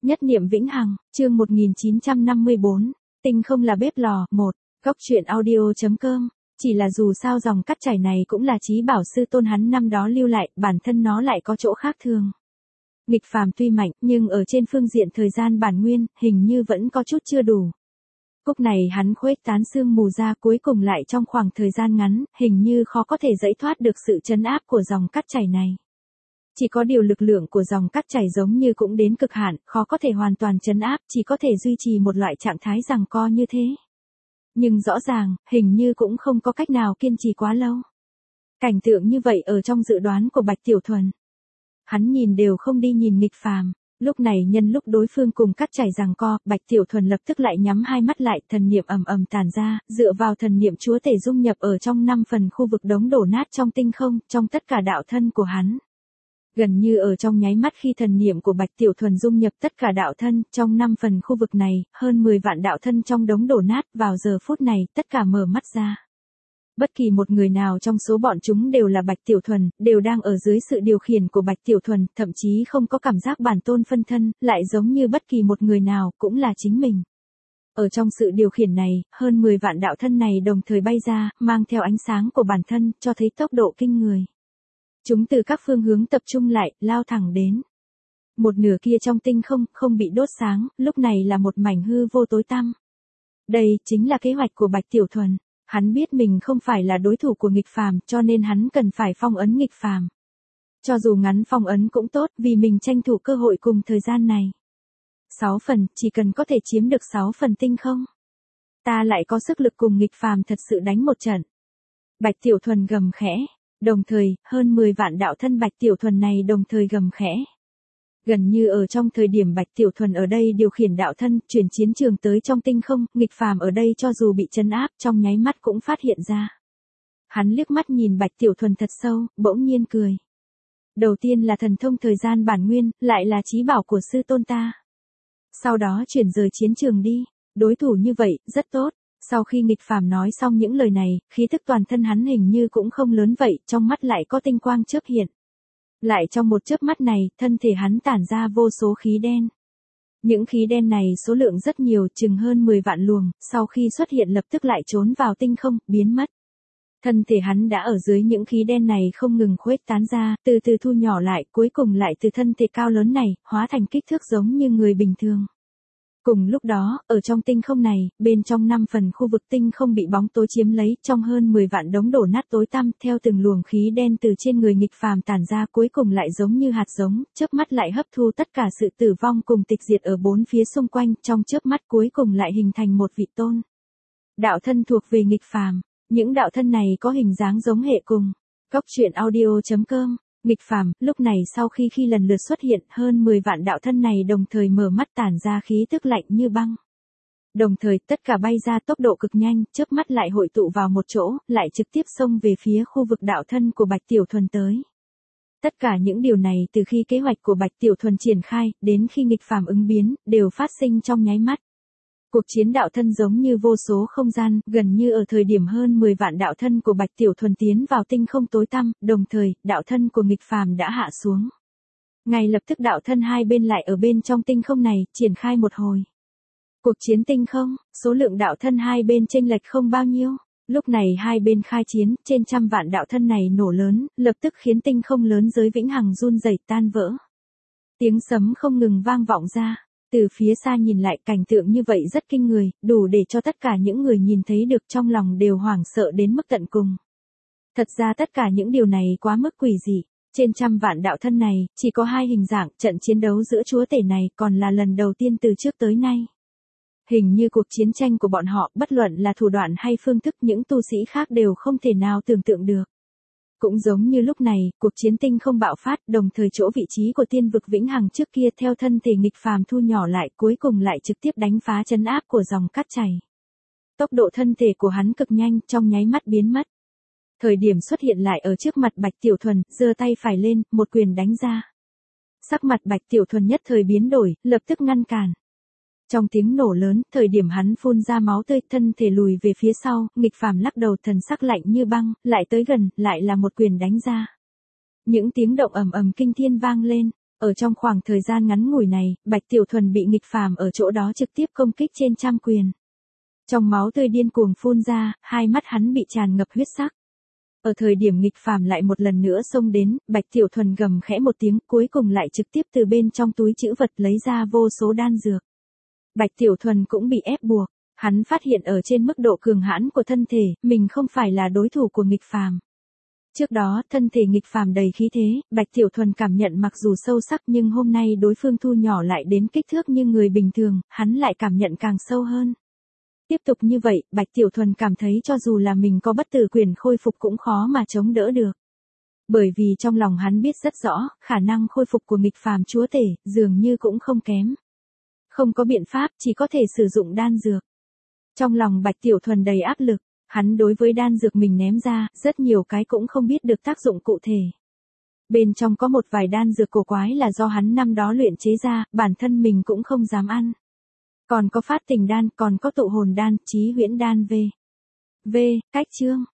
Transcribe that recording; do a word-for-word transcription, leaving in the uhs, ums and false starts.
Nhất niệm vĩnh hằng, chương một nghìn chín trăm năm mươi bốn, tinh không là bếp lò, một, góc truyện audio.com, chỉ là dù sao dòng cắt chảy này cũng là chí bảo sư tôn hắn năm đó lưu lại, bản thân nó lại có chỗ khác thường. Nghịch phàm tuy mạnh, nhưng ở trên phương diện thời gian bản nguyên, hình như vẫn có chút chưa đủ. Cúc này hắn khuếch tán sương mù ra cuối cùng lại trong khoảng thời gian ngắn, hình như khó có thể dẫy thoát được sự trấn áp của dòng cắt chảy này. Chỉ có điều lực lượng của dòng cắt chảy giống như cũng đến cực hạn, khó có thể hoàn toàn trấn áp, chỉ có thể duy trì một loại trạng thái giằng co như thế. Nhưng rõ ràng, hình như cũng không có cách nào kiên trì quá lâu. Cảnh tượng như vậy ở trong dự đoán của Bạch Tiểu Thuần. Hắn nhìn đều không đi nhìn nghịch phàm, lúc này nhân lúc đối phương cùng cắt chảy giằng co, Bạch Tiểu Thuần lập tức lại nhắm hai mắt lại, thần niệm ầm ầm tàn ra, dựa vào thần niệm chúa tể dung nhập ở trong năm phần khu vực đống đổ nát trong tinh không, trong tất cả đạo thân của hắn. Gần như ở trong nháy mắt khi thần niệm của Bạch Tiểu Thuần dung nhập tất cả đạo thân, trong năm phần khu vực này, hơn mười vạn đạo thân trong đống đổ nát, vào giờ phút này, tất cả mở mắt ra. Bất kỳ một người nào trong số bọn chúng đều là Bạch Tiểu Thuần, đều đang ở dưới sự điều khiển của Bạch Tiểu Thuần, thậm chí không có cảm giác bản tôn phân thân, lại giống như bất kỳ một người nào, cũng là chính mình. Ở trong sự điều khiển này, hơn mười vạn đạo thân này đồng thời bay ra, mang theo ánh sáng của bản thân, cho thấy tốc độ kinh người. Chúng từ các phương hướng tập trung lại, lao thẳng đến. Một nửa kia trong tinh không, không bị đốt sáng, lúc này là một mảnh hư vô tối tăm. Đây, chính là kế hoạch của Bạch Tiểu Thuần. Hắn biết mình không phải là đối thủ của nghịch phàm, cho nên hắn cần phải phong ấn nghịch phàm. Cho dù ngắn phong ấn cũng tốt, vì mình tranh thủ cơ hội cùng thời gian này. Sáu phần, chỉ cần có thể chiếm được sáu phần tinh không. Ta lại có sức lực cùng nghịch phàm thật sự đánh một trận. Bạch Tiểu Thuần gầm khẽ. Đồng thời, hơn mười vạn đạo thân Bạch Tiểu Thuần này đồng thời gầm khẽ. Gần như ở trong thời điểm Bạch Tiểu Thuần ở đây điều khiển đạo thân, chuyển chiến trường tới trong tinh không, nghịch phàm ở đây cho dù bị trấn áp, trong nháy mắt cũng phát hiện ra. Hắn liếc mắt nhìn Bạch Tiểu Thuần thật sâu, bỗng nhiên cười. Đầu tiên là thần thông thời gian bản nguyên, lại là chí bảo của sư tôn ta. Sau đó chuyển rời chiến trường đi, đối thủ như vậy, rất tốt. Sau khi nghịch phàm nói xong những lời này, khí thức toàn thân hắn hình như cũng không lớn vậy, trong mắt lại có tinh quang chớp hiện. Lại trong một chớp mắt này, thân thể hắn tản ra vô số khí đen. Những khí đen này số lượng rất nhiều, chừng hơn mười vạn luồng, sau khi xuất hiện lập tức lại trốn vào tinh không, biến mất. Thân thể hắn đã ở dưới những khí đen này không ngừng khuếch tán ra, từ từ thu nhỏ lại, cuối cùng lại từ thân thể cao lớn này, hóa thành kích thước giống như người bình thường. Cùng lúc đó, ở trong tinh không này, bên trong năm phần khu vực tinh không bị bóng tối chiếm lấy, trong hơn mười vạn đống đổ nát tối tăm, theo từng luồng khí đen từ trên người nghịch phàm tản ra, cuối cùng lại giống như hạt giống, chớp mắt lại hấp thu tất cả sự tử vong cùng tịch diệt ở bốn phía xung quanh, trong chớp mắt cuối cùng lại hình thành một vị tôn. Đạo thân thuộc về nghịch phàm, những đạo thân này có hình dáng giống hệ cùng. Góc truyện audio.com. Nghịch phàm, lúc này sau khi khi lần lượt xuất hiện, hơn mười vạn đạo thân này đồng thời mở mắt tản ra khí tức lạnh như băng. Đồng thời, tất cả bay ra tốc độ cực nhanh, chớp mắt lại hội tụ vào một chỗ, lại trực tiếp xông về phía khu vực đạo thân của Bạch Tiểu Thuần tới. Tất cả những điều này từ khi kế hoạch của Bạch Tiểu Thuần triển khai, đến khi nghịch phàm ứng biến, đều phát sinh trong nháy mắt. Cuộc chiến đạo thân giống như vô số không gian, gần như ở thời điểm hơn mười vạn đạo thân của Bạch Tiểu Thuần tiến vào tinh không tối tăm, đồng thời, đạo thân của nghịch phàm đã hạ xuống. Ngay lập tức đạo thân hai bên lại ở bên trong tinh không này, triển khai một hồi. Cuộc chiến tinh không, số lượng đạo thân hai bên chênh lệch không bao nhiêu. Lúc này hai bên khai chiến, trên trăm vạn đạo thân này nổ lớn, lập tức khiến tinh không lớn giới vĩnh hằng run rẩy tan vỡ. Tiếng sấm không ngừng vang vọng ra. Từ phía xa nhìn lại cảnh tượng như vậy rất kinh người, đủ để cho tất cả những người nhìn thấy được trong lòng đều hoảng sợ đến mức tận cùng. Thật ra tất cả những điều này quá mức quỷ dị. Trên trăm vạn đạo thân này, chỉ có hai hình dạng, trận chiến đấu giữa chúa tể này còn là lần đầu tiên từ trước tới nay. Hình như cuộc chiến tranh của bọn họ, bất luận là thủ đoạn hay phương thức, những tu sĩ khác đều không thể nào tưởng tượng được. Cũng giống như lúc này, cuộc chiến tinh không bạo phát, đồng thời chỗ vị trí của tiên vực vĩnh hằng trước kia theo thân thể nghịch phàm thu nhỏ lại, cuối cùng lại trực tiếp đánh phá trấn áp của dòng cát chảy. Tốc độ thân thể của hắn cực nhanh, trong nháy mắt biến mất. Thời điểm xuất hiện lại ở trước mặt Bạch Tiểu Thuần, giơ tay phải lên, một quyền đánh ra. Sắc mặt Bạch Tiểu Thuần nhất thời biến đổi, lập tức ngăn cản. Trong tiếng nổ lớn, thời điểm hắn phun ra máu tươi, thân thể lùi về phía sau, nghịch phàm lắc đầu, thần sắc lạnh như băng, lại tới gần, lại là một quyền đánh ra. Những tiếng động ầm ầm kinh thiên vang lên, Ở trong khoảng thời gian ngắn ngủi này, Bạch Tiểu Thuần bị nghịch phàm ở chỗ đó trực tiếp công kích trên trăm quyền. Trong máu tươi điên cuồng phun ra, hai mắt hắn bị tràn ngập huyết sắc. Ở thời điểm nghịch phàm lại một lần nữa xông đến, Bạch Tiểu Thuần gầm khẽ một tiếng, cuối cùng lại trực tiếp từ bên trong túi trữ vật lấy ra vô số đan dược. Bạch Tiểu Thuần cũng bị ép buộc, hắn phát hiện ở trên mức độ cường hãn của thân thể, mình không phải là đối thủ của nghịch phàm. Trước đó, thân thể nghịch phàm đầy khí thế, Bạch Tiểu Thuần cảm nhận mặc dù sâu sắc nhưng hôm nay đối phương thu nhỏ lại đến kích thước như người bình thường, hắn lại cảm nhận càng sâu hơn. Tiếp tục như vậy, Bạch Tiểu Thuần cảm thấy cho dù là mình có bất tử quyền khôi phục cũng khó mà chống đỡ được. Bởi vì trong lòng hắn biết rất rõ, khả năng khôi phục của nghịch phàm chúa tể, dường như cũng không kém. Không có biện pháp, chỉ có thể sử dụng đan dược. Trong lòng Bạch Tiểu Thuần đầy áp lực, hắn đối với đan dược mình ném ra, rất nhiều cái cũng không biết được tác dụng cụ thể. Bên trong có một vài đan dược cổ quái là do hắn năm đó luyện chế ra, bản thân mình cũng không dám ăn. Còn có phát tình đan, còn có tụ hồn đan, chí huyễn đan v. V, cách chương.